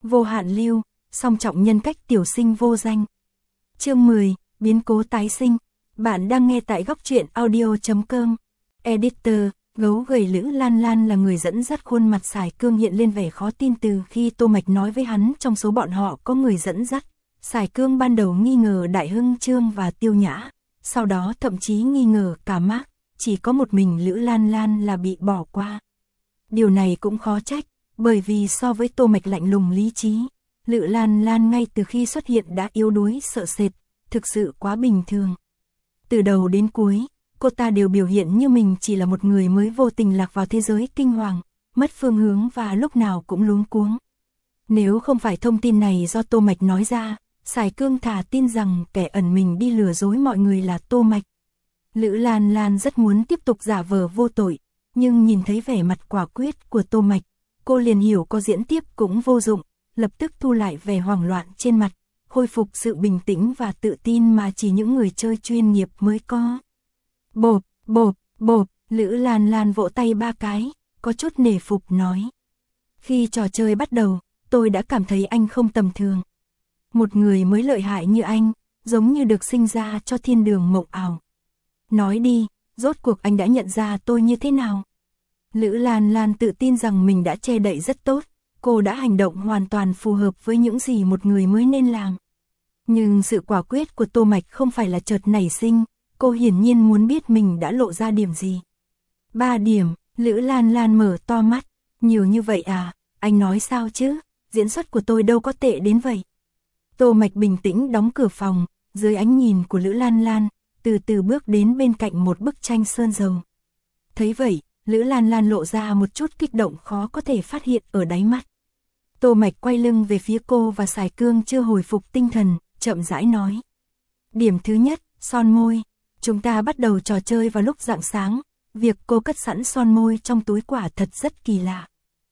Vô hạn lưu, song trọng nhân cách tiểu sinh vô danh. Chương 10, biến cố tái sinh. Bạn đang nghe tại góc truyện audio.com. Editor, gấu gầy Lữ Lan Lan là người dẫn dắt. Khuôn mặt Sải Cương hiện lên vẻ khó tin từ khi Tô Mạch nói với hắn trong số bọn họ có người dẫn dắt. Sải Cương ban đầu nghi ngờ Đại Hưng Trương và Tiêu Nhã, sau đó thậm chí nghi ngờ cả Mác, chỉ có một mình Lữ Lan Lan là bị bỏ qua. Điều này cũng khó trách, bởi vì so với Tô Mạch lạnh lùng lý trí, Lữ Lan Lan ngay từ khi xuất hiện đã yếu đuối sợ sệt, thực sự quá bình thường. Từ đầu đến cuối, cô ta đều biểu hiện như mình chỉ là một người mới vô tình lạc vào thế giới kinh hoàng, mất phương hướng và lúc nào cũng luống cuống. Nếu không phải thông tin này do Tô Mạch nói ra, Sải Cương thà tin rằng kẻ ẩn mình đi lừa dối mọi người là Tô Mạch. Lữ Lan Lan rất muốn tiếp tục giả vờ vô tội, nhưng nhìn thấy vẻ mặt quả quyết của Tô Mạch, cô liền hiểu có diễn tiếp cũng vô dụng, lập tức thu lại vẻ hoảng loạn trên mặt, khôi phục sự bình tĩnh và tự tin mà chỉ những người chơi chuyên nghiệp mới có. Bộp, bộp, bộp, Lữ Lan Lan vỗ tay 3 cái, có chút nể phục nói. Khi trò chơi bắt đầu, tôi đã cảm thấy anh không tầm thường. Một người mới lợi hại như anh, giống như được sinh ra cho thiên đường mộng ảo. Nói đi, rốt cuộc anh đã nhận ra tôi như thế nào? Lữ Lan Lan tự tin rằng mình đã che đậy rất tốt, cô đã hành động hoàn toàn phù hợp với những gì một người mới nên làm. Nhưng sự quả quyết của Tô Mạch không phải là chợt nảy sinh, cô hiển nhiên muốn biết mình đã lộ ra điểm gì. 3 điểm, Lữ Lan Lan mở to mắt, nhiều như vậy à, anh nói sao chứ, diễn xuất của tôi đâu có tệ đến vậy. Tô Mạch bình tĩnh đóng cửa phòng, dưới ánh nhìn của Lữ Lan Lan, từ từ bước đến bên cạnh một bức tranh sơn dầu. Thấy vậy, Lữ Lan Lan lộ ra một chút kích động khó có thể phát hiện ở đáy mắt. Tô Mạch quay lưng về phía cô và Sải Cương chưa hồi phục tinh thần, chậm rãi nói. Điểm thứ nhất, son môi. Chúng ta bắt đầu trò chơi vào lúc rạng sáng, việc cô cất sẵn son môi trong túi quả thật rất kỳ lạ.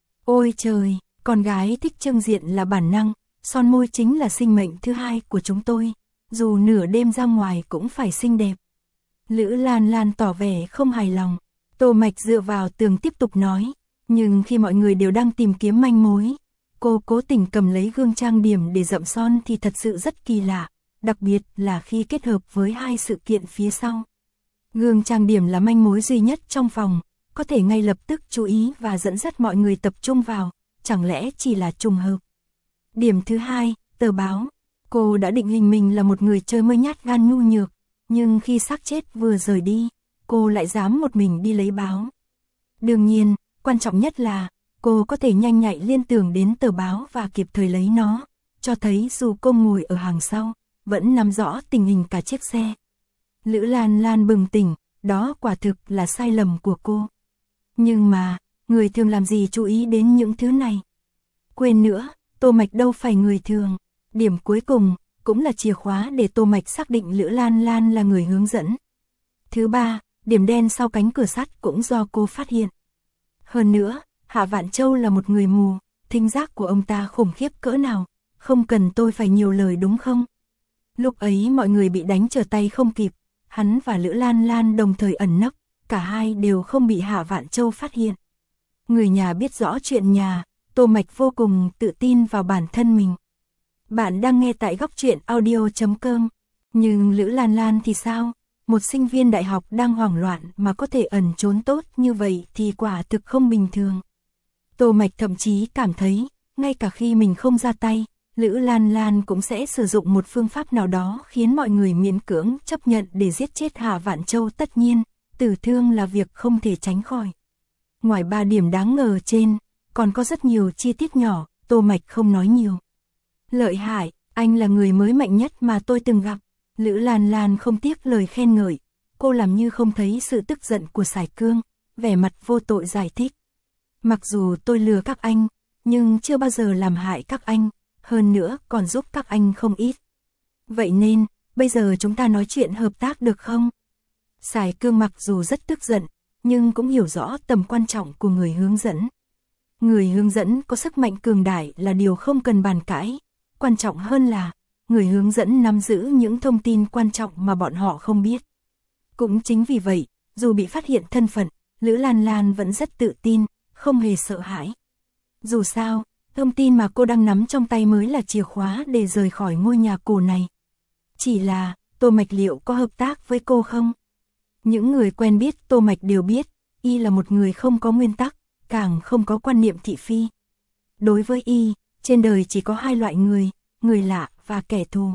Ôi trời, con gái thích trưng diện là bản năng, son môi chính là sinh mệnh thứ hai của chúng tôi, dù nửa đêm ra ngoài cũng phải xinh đẹp. Lữ Lan Lan tỏ vẻ không hài lòng. Tô Mạch dựa vào tường tiếp tục nói, nhưng khi mọi người đều đang tìm kiếm manh mối, cô cố tình cầm lấy gương trang điểm để dậm son thì thật sự rất kỳ lạ, đặc biệt là khi kết hợp với hai sự kiện phía sau. Gương trang điểm là manh mối duy nhất trong phòng, có thể ngay lập tức chú ý và dẫn dắt mọi người tập trung vào, chẳng lẽ chỉ là trùng hợp. Điểm thứ hai, tờ báo. Cô đã định hình mình là một người chơi mới nhát gan nhu nhược, nhưng khi xác chết vừa rời đi, cô lại dám một mình đi lấy báo. Đương nhiên, quan trọng nhất là, cô có thể nhanh nhạy liên tưởng đến tờ báo và kịp thời lấy nó, cho thấy dù cô ngồi ở hàng sau, vẫn nắm rõ tình hình cả chiếc xe. Lữ Lan Lan bừng tỉnh, đó quả thực là sai lầm của cô. Nhưng mà, người thường làm gì chú ý đến những thứ này? Quên nữa, Tô Mạch đâu phải người thường. Điểm cuối cùng, cũng là chìa khóa để Tô Mạch xác định Lữ Lan Lan là người hướng dẫn. Thứ ba, điểm đen sau cánh cửa sắt cũng do cô phát hiện. Hơn nữa, Hạ Vạn Châu là một người mù, thính giác của ông ta khủng khiếp cỡ nào, không cần tôi phải nhiều lời đúng không? Lúc ấy mọi người bị đánh trở tay không kịp, hắn và Lữ Lan Lan đồng thời ẩn nấp, cả hai đều không bị Hạ Vạn Châu phát hiện. Người nhà biết rõ chuyện nhà, Tô Mạch vô cùng tự tin vào bản thân mình. Bạn đang nghe tại góc truyện audio.com. Nhưng Lữ Lan Lan thì sao? Một sinh viên đại học đang hoảng loạn mà có thể ẩn trốn tốt như vậy thì quả thực không bình thường. Tô Mạch thậm chí cảm thấy, ngay cả khi mình không ra tay, Lữ Lan Lan cũng sẽ sử dụng một phương pháp nào đó khiến mọi người miễn cưỡng chấp nhận để giết chết Hạ Vạn Châu. Tất nhiên, tử thương là việc không thể tránh khỏi. Ngoài 3 điểm đáng ngờ trên, còn có rất nhiều chi tiết nhỏ, Tô Mạch không nói nhiều. Lợi hại, anh là người mới mạnh nhất mà tôi từng gặp. Lữ Lan Lan không tiếc lời khen ngợi, cô làm như không thấy sự tức giận của Sải Cương, vẻ mặt vô tội giải thích. Mặc dù tôi lừa các anh, nhưng chưa bao giờ làm hại các anh, hơn nữa còn giúp các anh không ít. Vậy nên, bây giờ chúng ta nói chuyện hợp tác được không? Sải Cương mặc dù rất tức giận, nhưng cũng hiểu rõ tầm quan trọng của người hướng dẫn. Người hướng dẫn có sức mạnh cường đại là điều không cần bàn cãi, quan trọng hơn là người hướng dẫn nắm giữ những thông tin quan trọng mà bọn họ không biết. Cũng chính vì vậy, dù bị phát hiện thân phận, Lữ Lan Lan vẫn rất tự tin, không hề sợ hãi. Dù sao, Thông tin mà cô đang nắm trong tay mới là chìa khóa để rời khỏi ngôi nhà cổ này. Chỉ là, Tô Mạch liệu có hợp tác với cô không? Những người quen biết Tô Mạch đều biết, y là một người không có nguyên tắc, càng không có quan niệm thị phi. Đối với y, trên đời chỉ có hai loại người lạ và kẻ thù.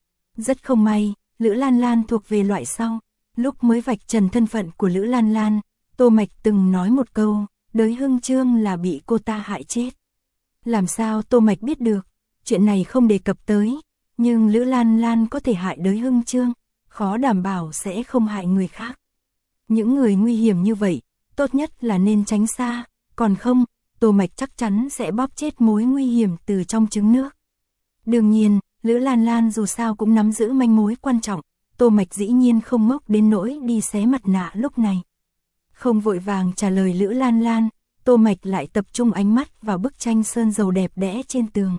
Rất không may, Lữ Lan Lan thuộc về loại sau. Lúc mới vạch trần thân phận của Lữ Lan Lan, Tô Mạch từng nói một câu, Đới Hưng Trương là bị cô ta hại chết. Làm sao Tô Mạch biết được, chuyện này không đề cập tới, nhưng Lữ Lan Lan có thể hại Đới Hưng Trương, khó đảm bảo sẽ không hại người khác. Những người nguy hiểm như vậy, tốt nhất là nên tránh xa, còn không, Tô Mạch chắc chắn sẽ bóp chết mối nguy hiểm từ trong trứng nước. Đương nhiên, Lữ Lan Lan dù sao cũng nắm giữ manh mối quan trọng, Tô Mạch dĩ nhiên không ngốc đến nỗi đi xé mặt nạ lúc này. Không vội vàng trả lời Lữ Lan Lan, Tô Mạch lại tập trung ánh mắt vào bức tranh sơn dầu đẹp đẽ trên tường.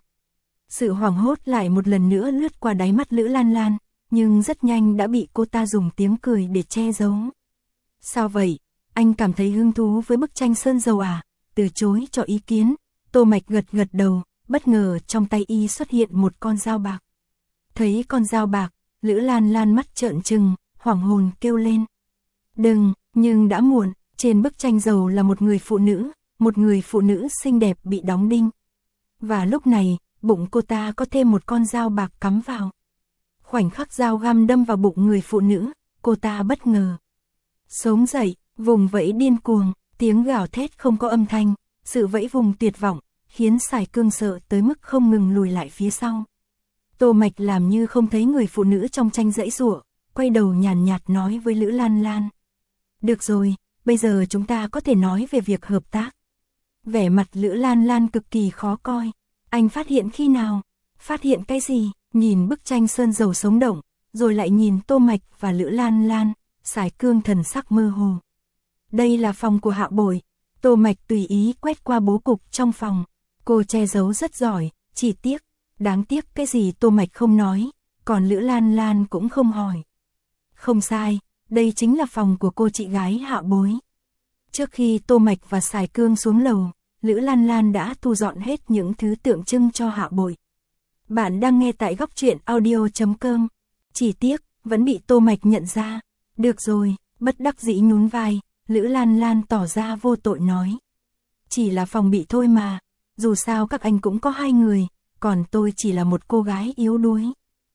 Sự hoảng hốt lại một lần nữa lướt qua đáy mắt Lữ Lan Lan, nhưng rất nhanh đã bị cô ta dùng tiếng cười để che giấu. Sao vậy? Anh cảm thấy hứng thú với bức tranh sơn dầu à? Từ chối cho ý kiến, Tô Mạch gật gật đầu, bất ngờ trong tay y xuất hiện một con dao bạc. Thấy con dao bạc, Lữ Lan Lan mắt trợn trừng, hoảng hồn kêu lên. Đừng, nhưng đã muộn, trên bức tranh dầu là một người phụ nữ xinh đẹp bị đóng đinh. Và lúc này, bụng cô ta có thêm một con dao bạc cắm vào. Khoảnh khắc dao găm đâm vào bụng người phụ nữ, cô ta bất ngờ sống dậy, vùng vẫy điên cuồng, tiếng gào thét không có âm thanh, sự vẫy vùng tuyệt vọng, khiến Sải Cương sợ tới mức không ngừng lùi lại phía sau. Tô Mạch làm như không thấy người phụ nữ trong tranh giãy giụa, quay đầu nhàn nhạt nói với Lữ Lan Lan. Được rồi, bây giờ chúng ta có thể nói về việc hợp tác. Vẻ mặt Lữ Lan Lan cực kỳ khó coi. Anh phát hiện khi nào? Phát hiện cái gì? Nhìn bức tranh sơn dầu sống động, rồi lại nhìn Tô Mạch và Lữ Lan Lan, Sải Cương thần sắc mơ hồ. Đây là phòng của Hạ Bội. Tô Mạch tùy ý quét qua bố cục trong phòng. Cô che giấu rất giỏi, chỉ tiếc. Đáng tiếc cái gì Tô Mạch không nói, còn Lữ Lan Lan cũng không hỏi. Không sai, đây chính là phòng của cô chị gái Hạ Bối. Trước khi Tô Mạch và Sải Cương xuống lầu, Lữ Lan Lan đã thu dọn hết những thứ tượng trưng cho Hạ Bội. Bạn đang nghe tại góc truyện audio.com. Chỉ tiếc, vẫn bị Tô Mạch nhận ra. Được rồi, bất đắc dĩ nhún vai, Lữ Lan Lan tỏ ra vô tội nói. Chỉ là phòng bị thôi mà, dù sao các anh cũng có hai người, còn tôi chỉ là một cô gái yếu đuối.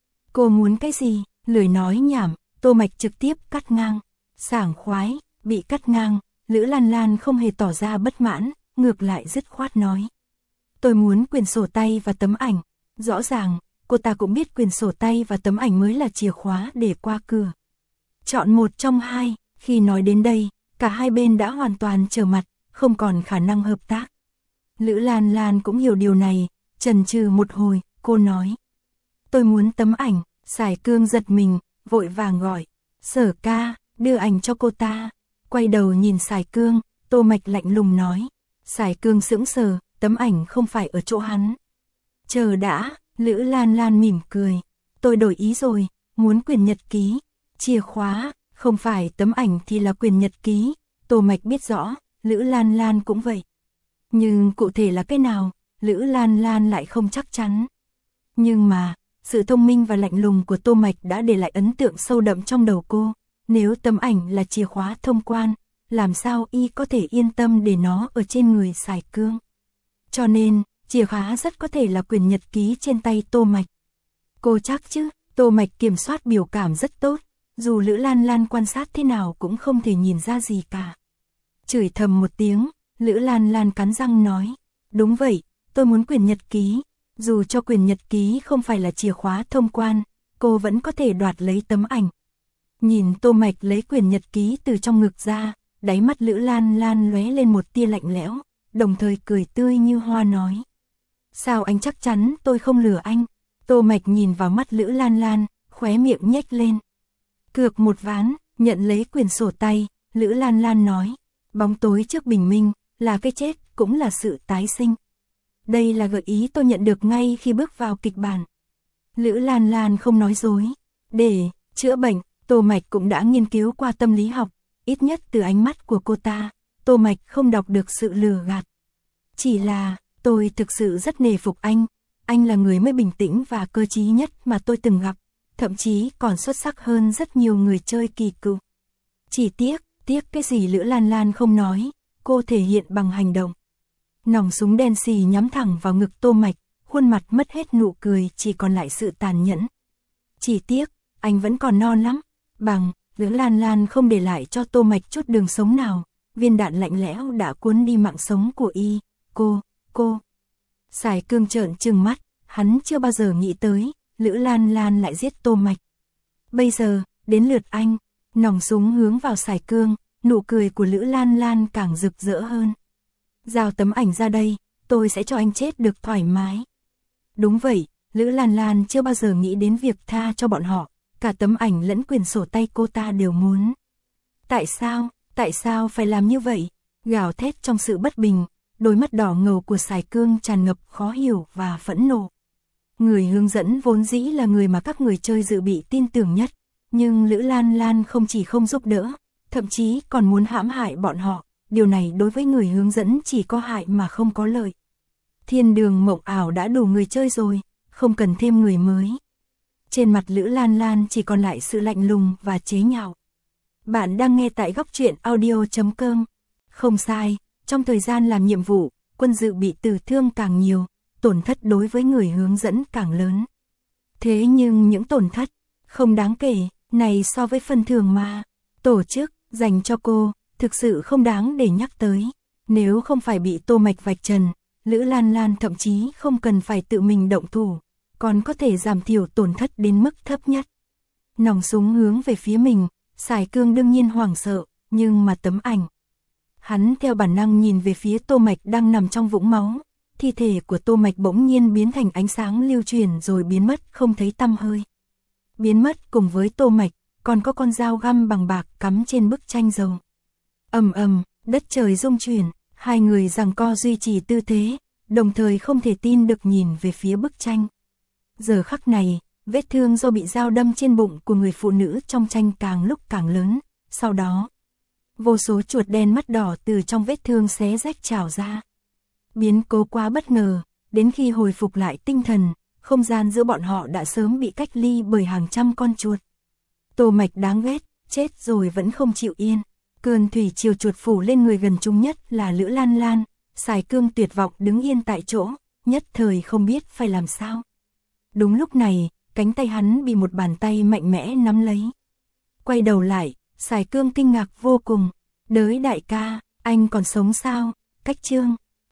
Cô muốn cái gì? Lười nói nhảm, Tô Mạch trực tiếp cắt ngang. Sảng khoái, bị cắt ngang, Lữ Lan Lan không hề tỏ ra bất mãn, ngược lại dứt khoát nói. Tôi muốn quyển sổ tay và tấm ảnh. Rõ ràng, cô ta cũng biết quyển sổ tay và tấm ảnh mới là chìa khóa để qua cửa. Chọn một trong hai, khi nói đến đây, cả hai bên đã hoàn toàn trở mặt, không còn khả năng hợp tác. Lữ Lan Lan cũng hiểu điều này, chần chừ một hồi, cô nói. Tôi muốn tấm ảnh. Sải Cương giật mình, vội vàng gọi. Sở ca, đưa ảnh cho cô ta. Quay đầu nhìn Sải Cương, Tô Mạch lạnh lùng nói. Sải Cương sững sờ, tấm ảnh không phải ở chỗ hắn. Chờ đã, Lữ Lan Lan mỉm cười. Tôi đổi ý rồi, muốn quyển nhật ký. Chìa khóa, không phải tấm ảnh thì là quyển nhật ký. Tô Mạch biết rõ, Lữ Lan Lan cũng vậy. Nhưng cụ thể là cái nào, Lữ Lan Lan lại không chắc chắn. Nhưng mà, sự thông minh và lạnh lùng của Tô Mạch đã để lại ấn tượng sâu đậm trong đầu cô. Nếu tấm ảnh là chìa khóa thông quan, làm sao y có thể yên tâm để nó ở trên người Sải Cương. Cho nên, chìa khóa rất có thể là quyển nhật ký trên tay Tô Mạch. Cô chắc chứ? Tô Mạch kiểm soát biểu cảm rất tốt, dù Lữ Lan Lan quan sát thế nào cũng không thể nhìn ra gì cả. Chửi thầm một tiếng, Lữ Lan Lan cắn răng nói. Đúng vậy, tôi muốn quyển nhật ký. Dù cho quyển nhật ký không phải là chìa khóa thông quan, cô vẫn có thể đoạt lấy tấm ảnh. Nhìn Tô Mạch lấy quyển nhật ký từ trong ngực ra, đáy mắt Lữ Lan Lan lóe lên một tia lạnh lẽo, đồng thời cười tươi như hoa nói. Sao anh chắc chắn tôi không lừa anh? Tô Mạch nhìn vào mắt Lữ Lan Lan, khóe miệng nhếch lên. Cược một ván, nhận lấy quyển sổ tay, Lữ Lan Lan nói. Bóng tối trước bình minh, là cái chết, cũng là sự tái sinh. Đây là gợi ý tôi nhận được ngay khi bước vào kịch bản. Lữ Lan Lan không nói dối. Để chữa bệnh, Tô Mạch cũng đã nghiên cứu qua tâm lý học, ít nhất từ ánh mắt của cô ta, Tô Mạch không đọc được sự lừa gạt. Chỉ là, Tôi thực sự rất nể phục anh là người mới bình tĩnh và cơ trí nhất mà tôi từng gặp, thậm chí còn xuất sắc hơn rất nhiều người chơi kỳ cựu. Chỉ tiếc cái gì Lữ Lan Lan không nói, cô thể hiện bằng hành động. Nòng súng đen xì nhắm thẳng vào ngực Tô Mạch, khuôn mặt mất hết nụ cười, chỉ còn lại sự tàn nhẫn. Chỉ tiếc, anh vẫn còn non lắm. Lữ Lan Lan không để lại cho Tô Mạch chút đường sống nào, viên đạn lạnh lẽo đã cuốn đi mạng sống của y. Cô. Sài Cương trợn trừng mắt, hắn chưa bao giờ nghĩ tới, Lữ Lan Lan lại giết Tô Mạch. Bây giờ, đến lượt anh, nòng súng hướng vào Sài Cương, nụ cười của Lữ Lan Lan càng rực rỡ hơn. Giao tấm ảnh ra đây, tôi sẽ cho anh chết được thoải mái. Đúng vậy, Lữ Lan Lan chưa bao giờ nghĩ đến việc tha cho bọn họ, cả tấm ảnh lẫn quyền sổ tay cô ta đều muốn. Tại sao phải làm như vậy? Gào thét trong sự bất bình, đôi mắt đỏ ngầu của Sài Cương tràn ngập khó hiểu và phẫn nộ. Người hướng dẫn vốn dĩ là người mà các người chơi dự bị tin tưởng nhất, nhưng Lữ Lan Lan không chỉ không giúp đỡ, thậm chí còn muốn hãm hại bọn họ, điều này đối với người hướng dẫn chỉ có hại mà không có lợi. Thiên đường mộng ảo đã đủ người chơi rồi, không cần thêm người mới. Trên mặt Lữ Lan Lan chỉ còn lại sự lạnh lùng và chế nhạo. Bạn đang nghe tại Góc Truyện Audio.com. Không sai, trong thời gian làm nhiệm vụ, quân dự bị tử thương càng nhiều, tổn thất đối với người hướng dẫn càng lớn. Thế nhưng những tổn thất không đáng kể này so với phần thưởng mà tổ chức dành cho cô, thực sự không đáng để nhắc tới. Nếu không phải bị Tô Mạch vạch trần, Lữ Lan Lan thậm chí không cần phải tự mình động thủ, còn có thể giảm thiểu tổn thất đến mức thấp nhất. Nòng súng hướng về phía mình, Sài Cương đương nhiên hoảng sợ, nhưng mà tấm ảnh. Hắn theo bản năng nhìn về phía Tô Mạch đang nằm trong vũng máu, thi thể của Tô Mạch bỗng nhiên biến thành ánh sáng lưu truyền rồi biến mất không thấy tăm hơi. Biến mất cùng với Tô Mạch, còn có con dao găm bằng bạc cắm trên bức tranh dầu. Ầm, đất trời rung chuyển, hai người giằng co duy trì tư thế, đồng thời không thể tin được nhìn về phía bức tranh. Giờ khắc này, vết thương do bị dao đâm trên bụng của người phụ nữ trong tranh càng lúc càng lớn, sau đó, vô số chuột đen mắt đỏ từ trong vết thương xé rách trào ra. Biến cố quá bất ngờ, đến khi hồi phục lại tinh thần, không gian giữa bọn họ đã sớm bị cách ly bởi hàng trăm con chuột. Tô Mạch đáng ghét, chết rồi vẫn không chịu yên. Cơn thủy triều chuột phủ lên người gần chúng nhất là Lữ Lan Lan, Sài Cương tuyệt vọng đứng yên tại chỗ, nhất thời không biết phải làm sao. Đúng lúc này, cánh tay hắn bị một bàn tay mạnh mẽ nắm lấy. Quay đầu lại, Sài Cương kinh ngạc vô cùng. Đới đại ca, anh còn sống sao? Cách chương